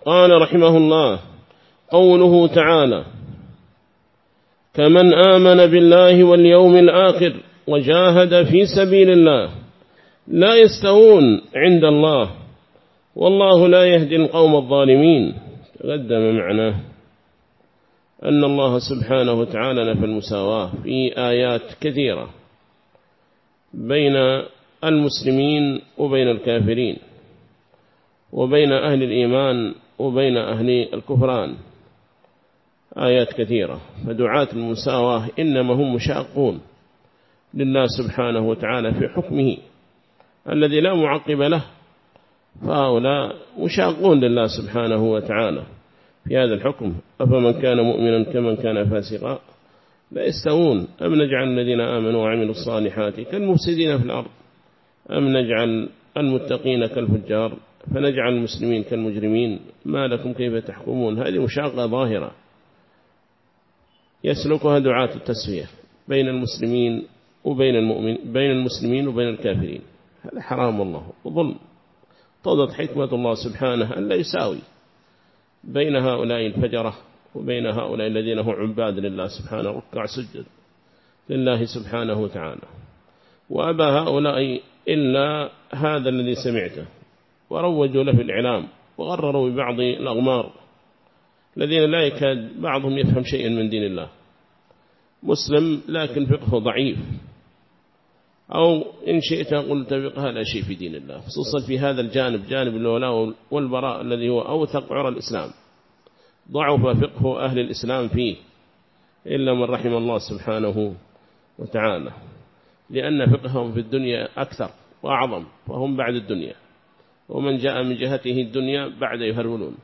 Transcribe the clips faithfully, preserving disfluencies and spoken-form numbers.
قال رحمه الله: قوله تعالى: كمن آمن بالله واليوم الآخر وجاهد في سبيل الله لا يستوون عند الله والله لا يهدي القوم الظالمين. تقدم معناه أن الله سبحانه وتعالى نفى المساواة في آيات كثيرة بين المسلمين وبين الكافرين، وبين أهل الإيمان وبين أهل الكفران، آيات كثيرة. فدعاة المساواة إنما هم مشاقون لله سبحانه وتعالى في حكمه الذي لا معقب له، فهؤلاء مشاقون لله سبحانه وتعالى في هذا الحكم. أفمن كان مؤمنا كمن كان فاسقا لا يستوون. أم نجعل الذين آمنوا وعملوا الصالحات كالمفسدين في الأرض أم نجعل المتقين كالفجار فنجعل المسلمين كالمجرمين ما لكم كيف تحكمون. هذه مشاقة ظاهرة يسلكها دعاة التسوية بين المسلمين وبين المؤمن بين المسلمين وبين الكافرين. هذا حرام الله وظلم. طردت حكمة الله سبحانه أن لا يساوي بين هؤلاء الفجرة وبين هؤلاء الذين هم عباد لله سبحانه ركع سجد لله سبحانه وتعالى. وأبى هؤلاء إلا هذا الذي سمعته، وروجوا له في الإعلام وغرروا ببعض الأغمار الذين لا يكاد بعضهم يفهم شيئا من دين الله، مسلم لكن فقهه ضعيف، أو إن شئت قلت فقه لا شيء في دين الله، خصوصا في هذا الجانب جانب الولاء والبراء الذي هو أوثق عرى الإسلام. ضعف فقه أهل الإسلام فيه إلا من رحم الله سبحانه وتعالى، لأن فقههم في الدنيا أكثر وأعظم، وهم بعد الدنيا، ومن جاء من جهته الدنيا بعد يهرولون.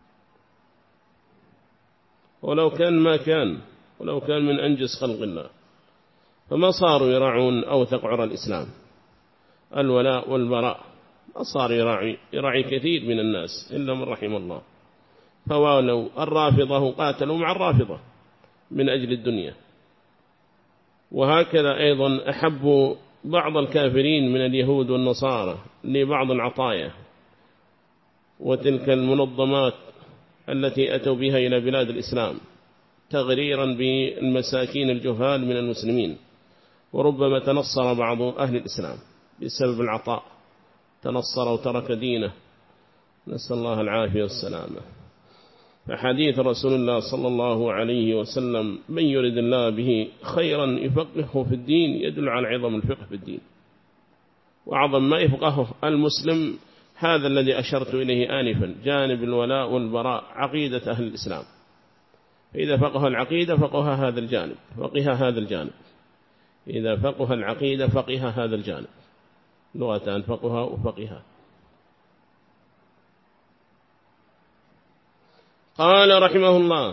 ولو كان ما كان ولو كان من أنجز خلق الله فما صاروا يراعون أوثق عرى الإسلام الولاء والبراء، ما صار يراعي, يراعي كثير من الناس إلا من رحم الله. فوالوا الرافضة قاتلوا مع الرافضة من أجل الدنيا. وهكذا أيضا أحبوا بعض الكافرين من اليهود والنصارى لبعض العطايا وتلك المنظمات التي أتوا بها إلى بلاد الإسلام تغريرا بالمساكين الجهال من المسلمين. وربما تنصر بعض أهل الإسلام بسبب العطاء، تنصر وترك دينه، نسأل الله العافية والسلامة. فحديث رسول الله صلى الله عليه وسلم: من يرد الله به خيرا يفقهه في الدين، يدل على عظم الفقه في الدين وعظم ما يفقهه المسلم. هذا الذي أشرت إليه آنفا، جانب الولاء والبراء، عقيدة أهل الإسلام. إذا فقه العقيدة فقه هذا الجانب، فقه هذا الجانب. إذا فقه العقيدة فقه هذا الجانب. لغتان: فقه وفقه. قال رحمه الله: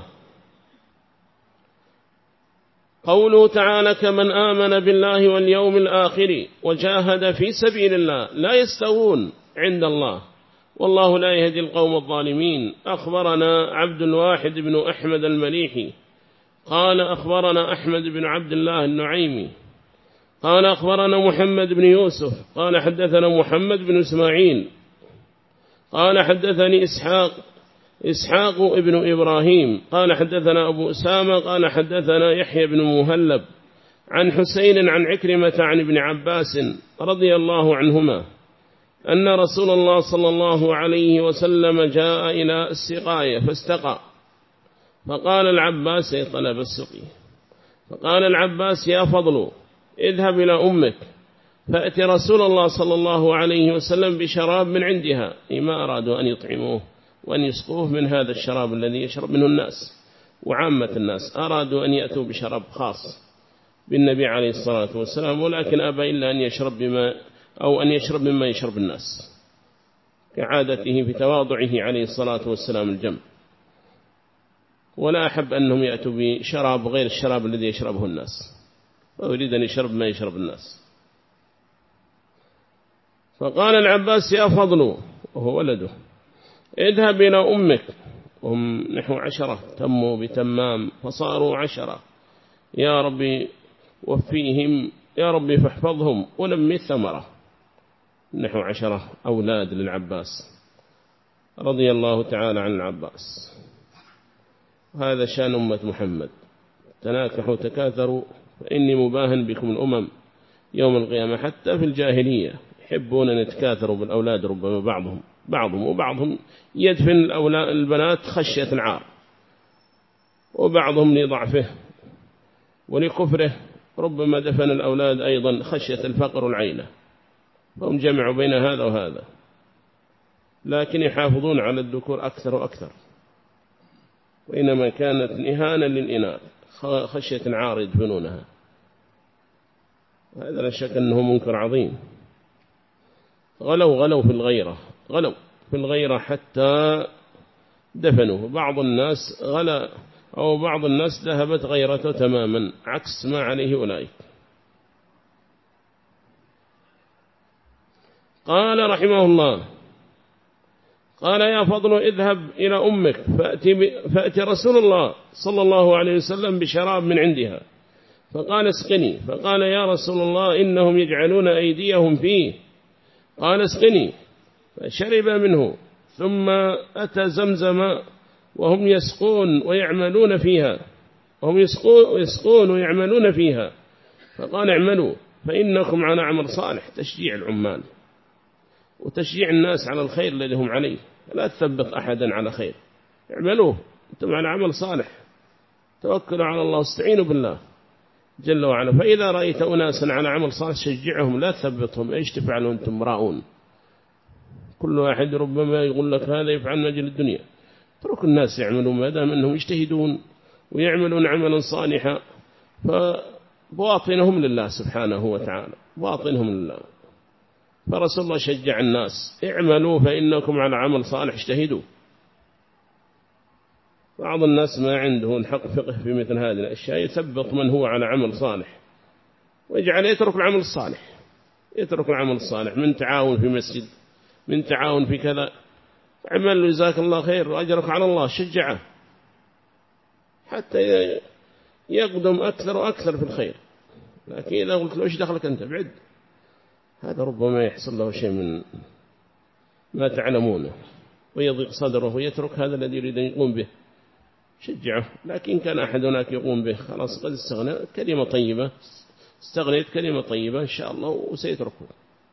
قوله تعالى: كمن آمن بالله واليوم الآخر وجاهد في سبيل الله لا يستوون عند الله والله لا يهدي القوم الظالمين. أخبرنا عبد الواحد بن أحمد المليحي قال أخبرنا أحمد بن عبد الله النعيمي قال أخبرنا محمد بن يوسف قال حدثنا محمد بن إسماعيل قال حدثني إسحاق إسحاق ابن إبراهيم قال حدثنا أبو أسامة قال حدثنا يحيى بن مهلب عن حسين عن عكرمة عن ابن عباس رضي الله عنهما أن رسول الله صلى الله عليه وسلم جاء إلى السقاية فاستقى، فقال العباس: طلب السقي، فقال العباس: يا فضل اذهب إلى أمك فأتي رسول الله صلى الله عليه وسلم بشراب من عندها. ما أرادوا أن يطعموه وأن يسقوه من هذا الشراب الذي يشرب منه الناس، وعامة الناس أرادوا أن يأتوا بشراب خاص بالنبي عليه الصلاة والسلام، ولكن أبى إلا أن يشرب بما أو أن يشرب مما يشرب الناس، كعادته في تواضعه عليه الصلاة والسلام الجم. ولا أحب أنهم يأتوا بشراب غير الشراب الذي يشربه الناس، ويريد أن يشرب ما يشرب الناس. فقال العباس: يا فضل، وهو ولده، اذهب إلى أمك. هم نحو عشرة تموا بتمام فصاروا عشرة. يا ربي وفيهم، يا ربي فاحفظهم ونمي الثمرة. نحو عشرة أولاد للعباس. رضي الله تعالى عن العباس. هذا شأن أمة محمد، تناكحوا تكاثروا فإني مباهن بكم الأمم يوم القيامة. حتى في الجاهلية يحبون أن يتكاثروا بالأولاد، ربما بعضهم بعضهم وبعضهم يدفن البنات خشية العار، وبعضهم لضعفه ولكفره ربما دفن الأولاد أيضا خشية الفقر والعيلة، فهم جمعوا بين هذا وهذا، لكن يحافظون على الذكور أكثر وأكثر، وإنما كانت إهانة للإناث خشية العار يدفنونها. هذا لا شك أنه منكر عظيم. غلوا غلوا في الغيرة، غلوا في الغيرة حتى دفنوه. بعض الناس غلا أو بعض الناس ذهبت غيرته تماما عكس ما عليه أولئك. قال رحمه الله: قال يا فضل اذهب إلى أمك فأتي, فأتي رسول الله صلى الله عليه وسلم بشراب من عندها، فقال اسقني. فقال يا رسول الله إنهم يجعلون أيديهم فيه. قال اسقني، فشرب منه. ثم أتى زمزم وهم يسقون ويعملون فيها وهم يسقون ويعملون فيها فقال اعملوا فإنكم على عمل صالح. تشجيع العمال وتشجيع الناس على الخير الذي هم عليه، لا تثبت أحدا على خير، اعملوه أنتم على عمل صالح، توكلوا على الله واستعينوا بالله جل وعلا. فإذا رأيت أناسا على عمل صالح شجعهم، لا تثبتهم. إيش تفعلوا أنتم راؤون؟ كل واحد ربما يقول لك هذا يفعل من أجل الدنيا. اترك الناس يعملوا ما دام أنهم يجتهدون ويعملون عملا صالحا، فبواطنهم لله سبحانه وتعالى، باطنهم لله. فرسول الله شجع الناس اعملوا فإنكم على عمل صالح، اجتهدوا. بعض الناس ما عنده الحق فقه في مثل هذه الأشياء، يثبط من هو على عمل صالح ويجعل يترك العمل الصالح، يترك العمل الصالح من تعاون في مسجد، من تعاون في كذا، عمل جزاك الله خير وأجرك على الله، شجعه حتى يقدم أكثر وأكثر في الخير. لكن إذا قلت له إيش دخلك أنت بعد، هذا ربما يحصل له شيء من ما تعلمونه ويضيق صدره ويترك هذا الذي يريد أن يقوم به. شجعه. لكن كان أحد هناك يقوم به خلاص قد استغنى، كلمة طيبة استغنيت كلمة طيبة إن شاء الله وسيتركه.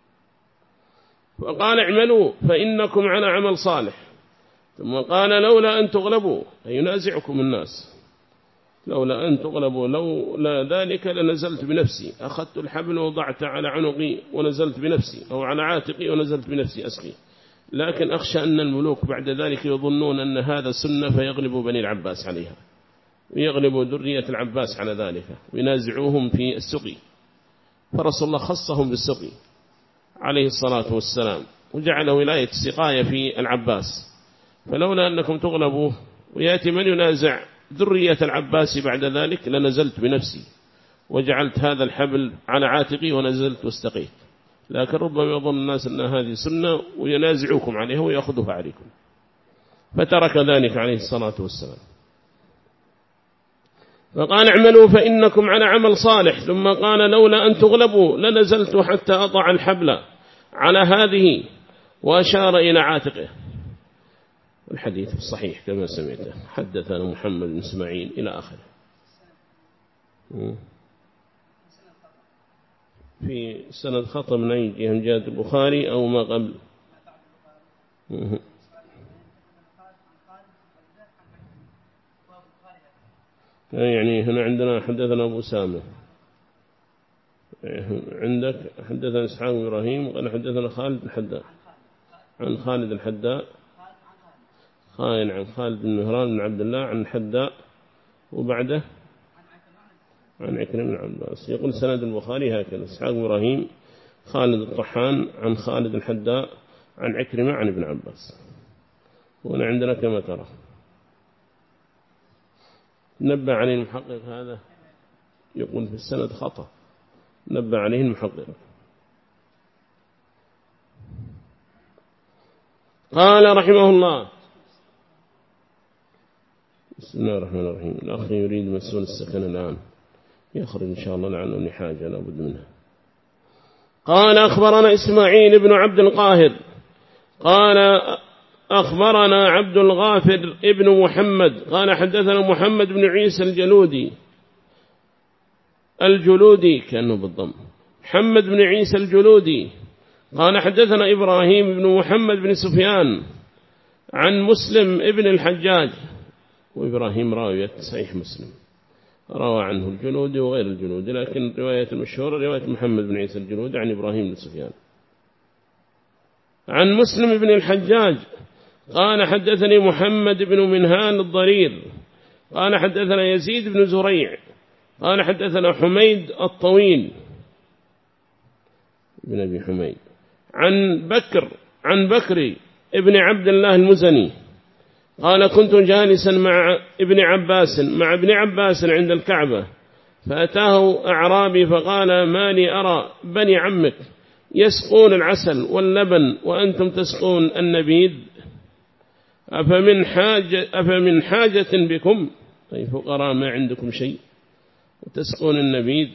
وقال اعملوا فإنكم على عمل صالح. ثم قال لولا أن تغلبوا، أي ينازعكم الناس، لولا أن تغلبوا لولا ذلك لنزلت بنفسي، أخذت الحبل وضعت على عنقي ونزلت بنفسي، أو على عاتقي ونزلت بنفسي أسقي. لكن أخشى أن الملوك بعد ذلك يظنون أن هذا سنة فيغلبوا بني العباس عليها، ويغلبوا ذرية العباس على ذلك وينازعوهم في السقي. فرسول الله خصهم بالسقي عليه الصلاة والسلام، وجعل ولاية السقاية في العباس. فلولا أنكم تغلبوا ويأتي من ينازع ذرية العباس بعد ذلك لنزلت بنفسي وجعلت هذا الحبل على عاتقي ونزلت واستقيت. لكن ربما يظن الناس أن هذه سنة وينازعوكم عليها ويأخذوها عليكم، فترك ذلك عليه الصلاة والسلام. فقال اعملوا فإنكم على عمل صالح. ثم قال لولا أن تغلبوا لنزلت حتى أضع الحبل على هذه، وأشار إلى عاتقه. الحديث الصحيح كما سمعته، حدثنا محمد بن إسماعيل إلى آخره. في سند خطأ من أي جهة، جاءت البخاري أو ما قبل؟ يعني هنا عندنا حدثنا أبو سامة، عندك حدثنا إسحاق بن إبراهيم، قال حدثنا خالد الحداء عن خالد الحداء خاين عن خالد بن مهران بن عبد الله عن الحداء، وبعده عن عكرمة بن عباس. يقول سند البخاري هكذا: إسحاق بن إبراهيم خالد الطحان عن خالد الحداء عن عكرمة عن ابن عباس. وهنا عندنا كما ترى نبه عليه المحقق، هذا يقول في السند خطأ، نبه عليه المحقق. قال رحمه الله: بسم الله الرحمن الرحيم. الأخ يريد مسؤول السكن الآن، يخرج إن شاء الله لعنه حاجة لا بد منها. قال أخبرنا إسماعيل بن عبد القاهر قال أخبرنا عبد الغافر ابن محمد قال حدثنا محمد بن عيسى الجلودي الجلودي كأنه بالضم محمد بن عيسى الجلودي قال حدثنا إبراهيم بن محمد بن سفيان عن مسلم ابن الحجاج، وإبراهيم راوية صحيح مسلم روى عنه الجلودي وغير الجلودي، لكن رواية المشهورة رواية محمد بن عيسى الجلودي عن إبراهيم بن سفيان عن مسلم بن الحجاج قال حدثني محمد بن منهان الضرير قال حدثنا يزيد بن زريع قال حدثنا حميد الطويل بن أبي حميد عن بكر عن بكر ابن عبد الله المزني قال كنت جالسا مع ابن عباس مع ابن عباس عند الكعبة فأتاه أعرابي فقال ما لي أرى بني عمك يسقون العسل واللبن وأنتم تسقون النبيذ أفمن حاجة, أفمن حاجة بكم أي فقراء ما عندكم شيء وتسقون النبيذ.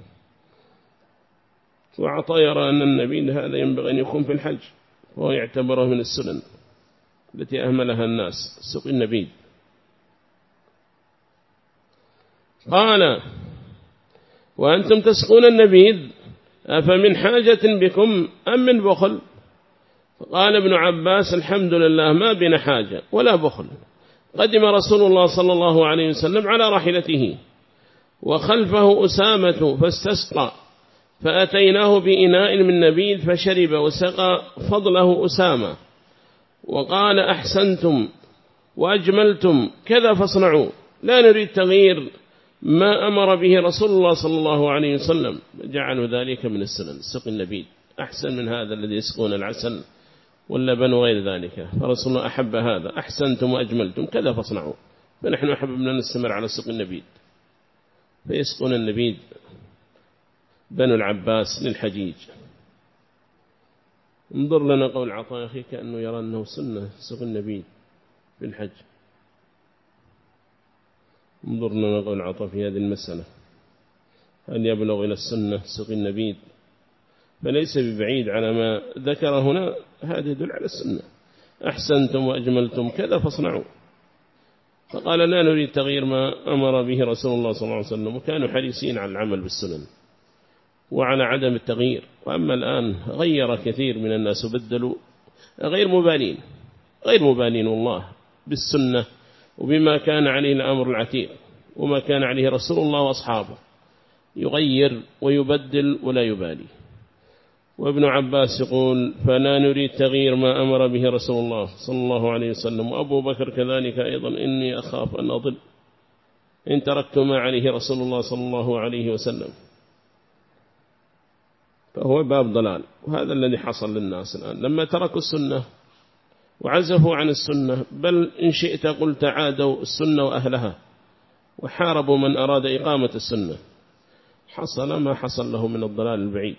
وعطى يرى أن النبيذ هذا ينبغي أن يكون في الحج وهو يعتبره من السنن التي أهملها الناس سق النبيذ. قال وأنتم تسقون النبيذ أفمن حاجة بكم أم من بخل؟ فقال ابن عباس الحمد لله ما بنا حاجة ولا بخل. قدم رسول الله صلى الله عليه وسلم على راحلته وخلفه أسامة فاستسقى فأتيناه بإناء من نبيذ فشرب وسقى فضله أسامة وقال أحسنتم وأجملتم كذا فاصنعوا لا نريد تغيير ما أمر به رسول الله صلى الله عليه وسلم. جعلوا ذلك من السنن سق النبيذ أحسن من هذا الذي يسقون العسل واللبن وغير ذلك، فرسول الله أحب هذا أحسنتم وأجملتم كذا فاصنعوا. فنحن أحببنا نستمر على سق النبيذ فيسقون النبيذ بنو العباس للحجيج. انظر لنا قول عطاء أخي كأنه يرى أنه سنة سق النبيذ في الحج. انظر لنا قول عطاء في هذه المسألة هل يبلغ إلى السنة سق النبيذ؟ فليس ببعيد على ما ذكر هنا، هذا يدل على السنة أحسنتم وأجملتم كذا فاصنعوا. فقال لا نريد تغيير ما أمر به رسول الله صلى الله عليه وسلم، وكانوا حريصين على العمل بالسنن وعلى عدم التغيير. وأما الآن غير كثير من الناس وبدلوا غير مبالين غير مبالين والله بالسنة وبما كان عليه الأمر العتيق وما كان عليه رسول الله وأصحابه، يغير ويبدل ولا يبالي. وابن عباس يقول فلا نريد تغيير ما أمر به رسول الله صلى الله عليه وسلم. وأبو بكر كذلك أيضا إني أخاف أن أضل إن تركت ما عليه رسول الله صلى الله عليه وسلم، فهو باب ضلال. وهذا الذي حصل للناس الآن لما تركوا السنة وعزفوا عن السنة، بل إن شئت قلت عادوا السنة وأهلها وحاربوا من أراد إقامة السنة، حصل ما حصل له من الضلال البعيد.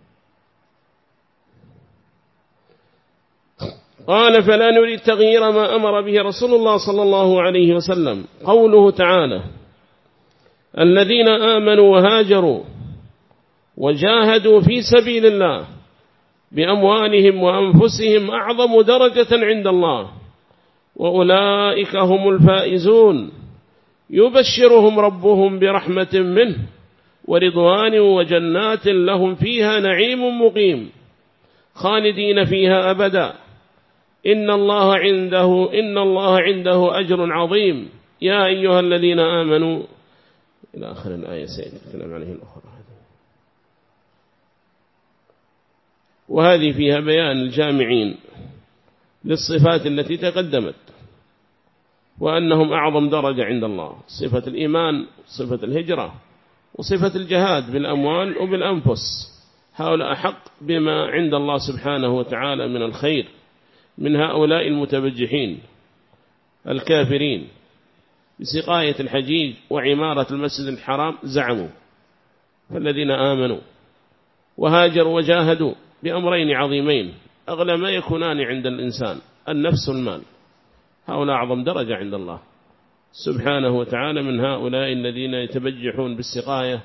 قال فلا نريد تغيير ما أمر به رسول الله صلى الله عليه وسلم. قوله تعالى الذين آمنوا وهاجروا وجاهدوا في سبيل الله بأموالهم وأنفسهم أعظم درجة عند الله وأولئك هم الفائزون يبشرهم ربهم برحمة منه ورضوان وجنات لهم فيها نعيم مقيم خالدين فيها أبدا إن الله عنده إن الله عنده أجر عظيم يا أيها الذين آمنوا إلى آخر الآية سيتكلم عليه الأخرى. وهذه فيها بيان الجامعين للصفات التي تقدمت وأنهم أعظم درجة عند الله، صفة الإيمان صفة الهجرة وصفة الجهاد بالأموال وبالأنفس. هؤلاء أحق بما عند الله سبحانه وتعالى من الخير من هؤلاء المتبجحين الكافرين بسقاية الحجيج وعمارة المسجد الحرام زعموا. فالذين آمنوا وهاجروا وجاهدوا بأمرين عظيمين أغلى ما يكونان عند الإنسان النفس والمال، هؤلاء أعظم درجة عند الله سبحانه وتعالى من هؤلاء الذين يتبجحون بالسقاية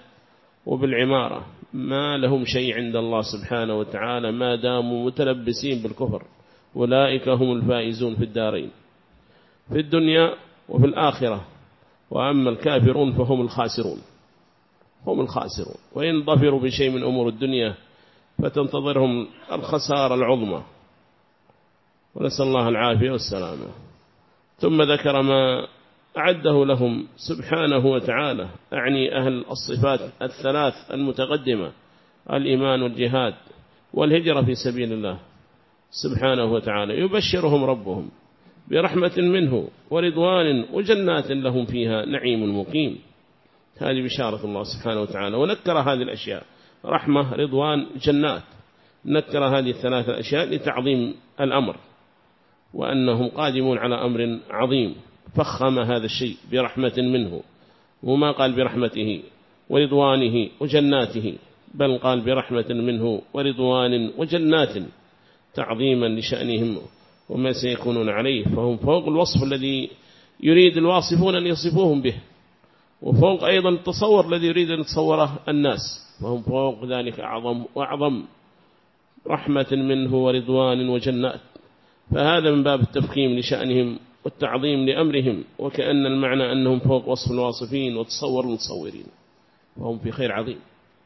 وبالعمارة، ما لهم شيء عند الله سبحانه وتعالى ما داموا متلبسين بالكفر أولئك هم الفائزون في الدارين في الدنيا وفي الآخرة. وأما الكافرون فهم الخاسرون هم الخاسرون، وإن ظفروا بشيء من أمور الدنيا فتنتظرهم الخسارة العظمى، ونسأل الله العافية والسلامة. ثم ذكر ما أعده لهم سبحانه وتعالى، أعني أهل الصفات الثلاث المتقدمة: الإيمان والجهاد والهجرة في سبيل الله سبحانه وتعالى. يبشرهم ربهم برحمة منه ورضوان وجنات لهم فيها نعيم مقيم. هذه بشارة الله سبحانه وتعالى، ونكر هذه الأشياء: رحمة، رضوان، جنات. نكر هذه الثلاثة أشياء لتعظيم الأمر، وأنهم قادمون على أمر عظيم. فخم هذا الشيء برحمة منه، وما قال برحمته ورضوانه وجناته، بل قال برحمة منه ورضوان وجنات، تعظيما لشأنهم وما سيكونون عليه. فهم فوق الوصف الذي يريد الواصفون أن يصفوهم به، وفوق أيضا التصور الذي يريد أن يتصوره الناس، فهم فوق ذلك أعظم وأعظم، رحمة منه ورضوان وجنات. فهذا من باب التفخيم لشأنهم والتعظيم لأمرهم، وكأن المعنى أنهم فوق وصف الواصفين وتصور المتصورين، وهم في خير عظيم.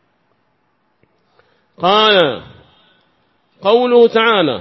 قال قوله تعالى: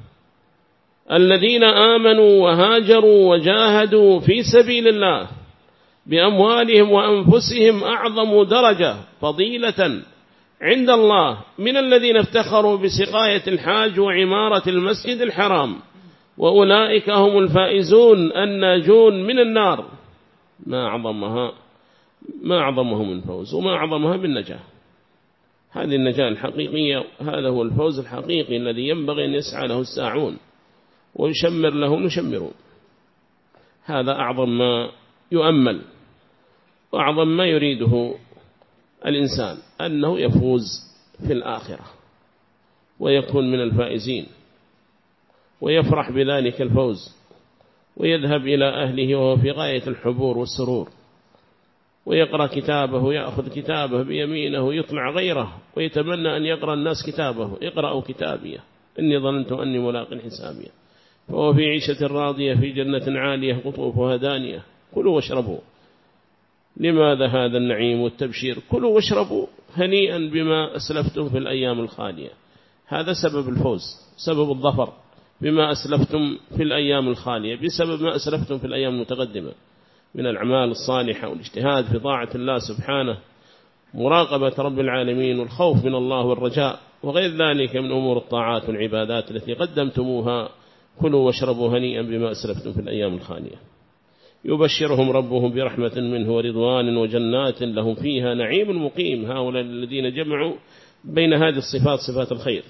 الذين آمنوا وهاجروا وجاهدوا في سبيل الله بأموالهم وأنفسهم أعظم درجة فضيلة عند الله من الذين افتخروا بسقاية الحاج وعمارة المسجد الحرام، وأولئك هم الفائزون الناجون من النار. ما أعظمها ما أعظمه من فوز، وما أعظمها من نجاة. هذه النجاة الحقيقية، هذا هو الفوز الحقيقي الذي ينبغي أن يسعى له الساعون ويشمر له نشمرون. هذا أعظم ما يؤمل وأعظم ما يريده الإنسان، أنه يفوز في الآخرة ويكون من الفائزين، ويفرح بذلك الفوز، ويذهب إلى أهله وهو في غاية الحبور والسرور، ويقرأ كتابه، يأخذ كتابه بيمينه، يطلع غيره ويتمنى أن يقرأ الناس كتابه: اقرأوا كتابيه إني ظننت أني ملاق حسابيه. فهو في عيشة راضية في جنة عالية قطوفها دانية. كلوا واشربوا. لماذا هذا النعيم والتبشير؟ كلوا واشربوا هنيئا بما أسلفتم في الأيام الخالية. هذا سبب الفوز، سبب الظفر بما أسلفتم في الأيام الخالية، بسبب ما أسلفتم في الأيام المتقدمة من الأعمال الصالحة والاجتهاد في طاعة الله سبحانه، مراقبة رب العالمين والخوف من الله والرجاء، وغير ذلك من أمور الطاعات والعبادات التي قدمتموها. كلوا واشربوا هنيئا بما أسلفتم في الأيام الخالية. يبشرهم ربهم برحمة منه ورضوان وجنات لهم فيها نعيم مقيم. هؤلاء الذين جمعوا بين هذه الصفات، صفات الخير.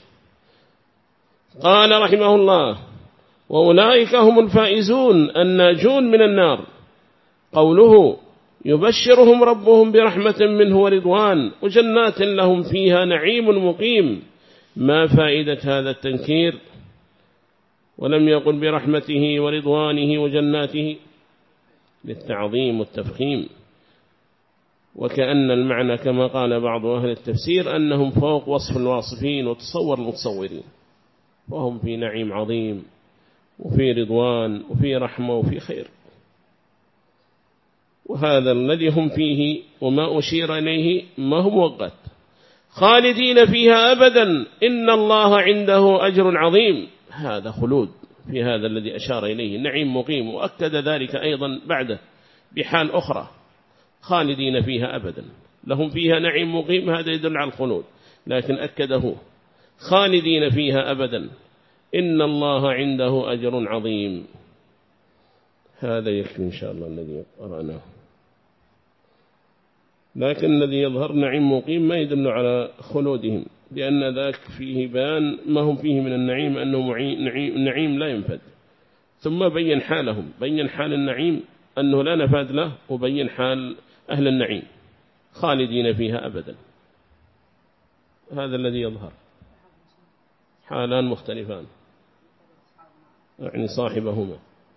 قال رحمه الله: وأولئك هم الفائزون الناجون من النار. قوله يبشرهم ربهم برحمة منه ورضوان وجنات لهم فيها نعيم مقيم، ما فائدة هذا التنكير ولم يقل برحمته ورضوانه وجناته؟ للتعظيم والتفخيم، وكأن المعنى كما قال بعض أهل التفسير أنهم فوق وصف الواصفين وتصور المتصورين، وهم في نعيم عظيم وفي رضوان وفي رحمة وفي خير. وهذا الذي هم فيه وما أشير إليه ما هو مؤقت، خالدين فيها أبدا إن الله عنده أجر عظيم. هذا خلود في هذا الذي أشار إليه، نعيم مقيم، وأكد ذلك أيضا بعده بحال أخرى: خالدين فيها أبدا، لهم فيها نعيم مقيم، هذا يدل على الخلود، لكن أكده: خالدين فيها أبدا إن الله عنده أجر عظيم. هذا يكفي إن شاء الله الذي قرأناه. لكن الذي يظهر نعيم مقيم ما يدل على خلودهم، لأن ذاك فيه بيان ما هم فيه من النعيم، أنه نعيم لا ينفد. ثم بين حالهم، بين حال النعيم أنه لا نفاد له، وبين حال أهل النعيم خالدين فيها أبدا. هذا الذي يظهر، حالان مختلفان، يعني صاحبهما.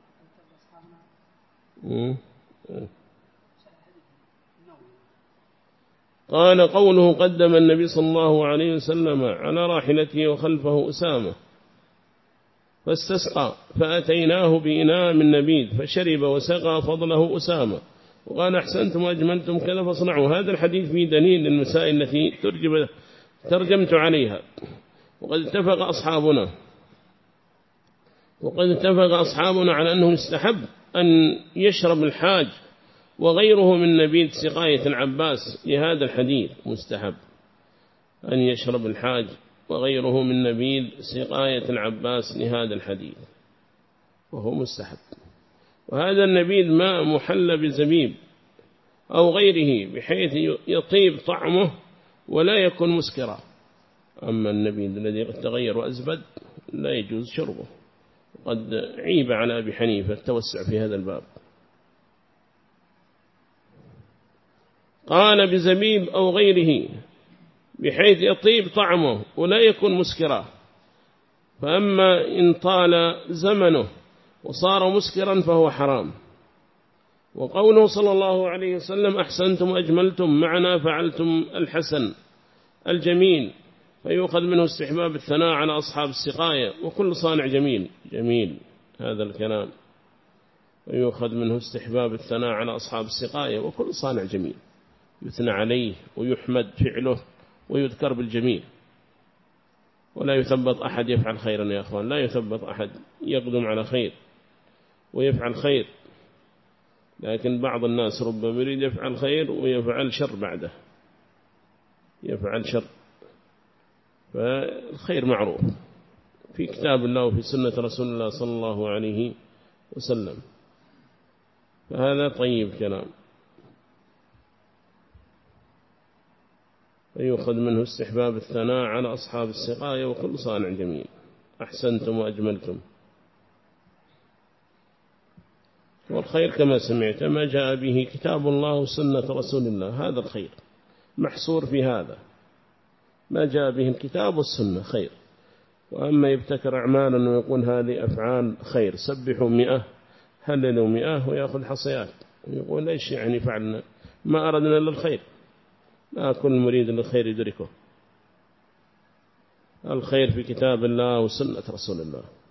قال قوله قدم النبي صلى الله عليه وسلم على راحلته وخلفه أسامة. فاستسقى فأتيناه بإناء من نبيذ فشرب وسقى فضله أسامة وقال أحسنتم وأجملتم كذا فاصنعوا. هذا الحديث فيه دليل للمسائل التي ترجمت عليها. وقد اتفق أصحابنا وقد اتفق أصحابنا على أنه يستحب أن يشرب الحاج وغيره من نبيذ سقاية العباس لهذا الحديث. مستحب أن يشرب الحاج وغيره من نبيذ سقاية العباس لهذا الحديث، وهو مستحب. وهذا النبيذ ماء محلى بزبيب أو غيره بحيث يطيب طعمه ولا يكون مسكرا. أما النبيذ الذي قد تغير وأزبد لا يجوز شربه. وقد عيب على أبي حنيفة التوسع في هذا الباب. قال بزبيب أو غيره بحيث يطيب طعمه ولا يكون مسكرا. فأما إن طال زمنه وصار مسكرا فهو حرام. وقوله صلى الله عليه وسلم أحسنتم وأجملتم معنا فعلتم الحسن الجميل، فيؤخذ منه استحباب الثناء على أصحاب السقاية وكل صانع جميل. جميل هذا الكلام. ويؤخذ منه استحباب الثناء على أصحاب السقاية وكل صانع جميل، يثنى عليه ويحمد فعله ويذكر بالجميل. ولا يثبط أحد يفعل خيرا يا أخوان، لا يثبط أحد يقدم على خير ويفعل خير، لكن بعض الناس ربما يريد يفعل خير ويفعل شر بعده، يفعل شر. فالخير معروف في كتاب الله وفي سنة رسول الله صلى الله عليه وسلم. فهذا طيب كلام. فيؤخذ منه استحباب الثناء على أصحاب السقاية وكل صانع جميل. أحسنتم وأجملتم. والخير كما سمعت ما جاء به كتاب الله وسنة رسول الله، هذا الخير محصور في هذا، ما جاء به الكتاب والسنة خير. وأما يبتكر أعمالا ويقول هذه أفعال خير، سبحوا مئة هللوا مئة ويأخذ حصيات ويقول إيش يعني فعلنا، ما أردنا إلا الخير. لا كل مريد للخير يدركه. الخير في كتاب الله وسنة رسول الله.